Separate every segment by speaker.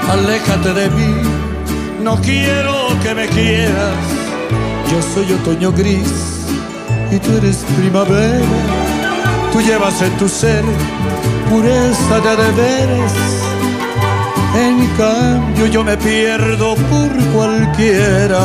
Speaker 1: Aléjate de mí, no quiero que me quieras. Yo soy otoño gris y tú eres primavera. Tú llevas en tu ser pureza de deberes. En cambio yo me pierdo por cualquiera.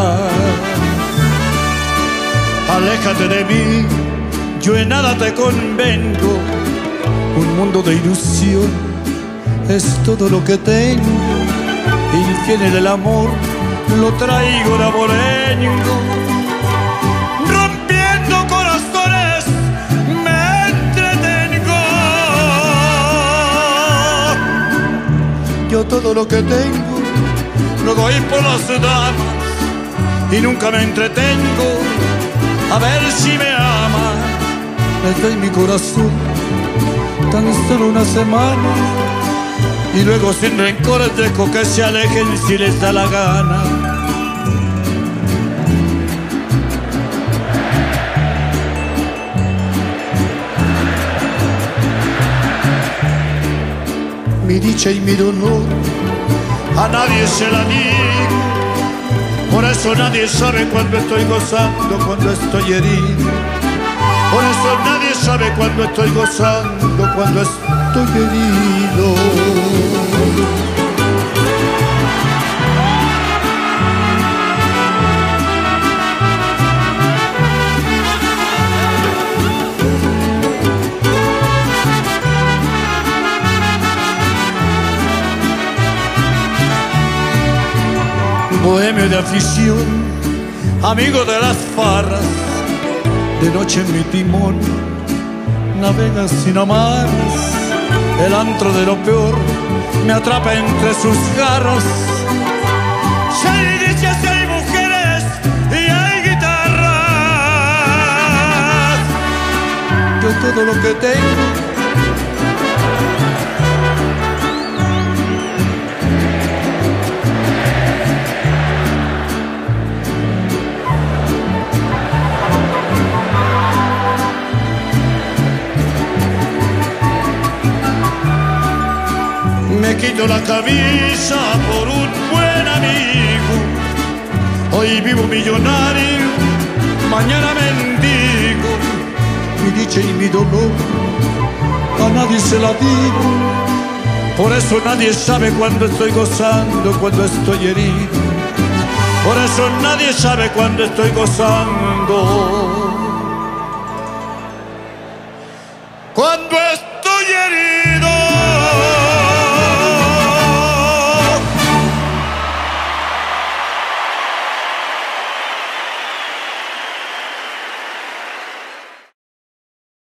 Speaker 1: Aléjate de mí, yo en nada te convengo. Un mundo de ilusión es todo lo que tengo. Infiel en el amor lo traigo de abolengo. Rompiendo corazones me entretengo. Yo todo lo que tengo lo doy por las damas y nunca me entretengo a ver si me ama. Les doy mi corazón tan solo una semana y luego sin rencores dejo que se alejen si les da la gana. Mi dicha y mi dolor a nadie se la digo. Por eso nadie sabe cuando estoy gozando, cuando estoy herido. Por eso nadie sabe cuando estoy gozando, cuando estoy herido. Bohemio de afición, amigo de las farras, de noche en mi timón navega sin amarras. El antro de lo peor me atrapa entre sus garras. Si hay dichas, si hay mujeres y hay guitarras, yo todo lo que tengo me quito la camisa por un buen amigo. Hoy vivo millonario, mañana mendigo. Mi dicha y mi dolor a nadie se la digo. Por eso nadie sabe cuando estoy gozando, cuando estoy herido. Por eso nadie sabe cuando estoy gozando.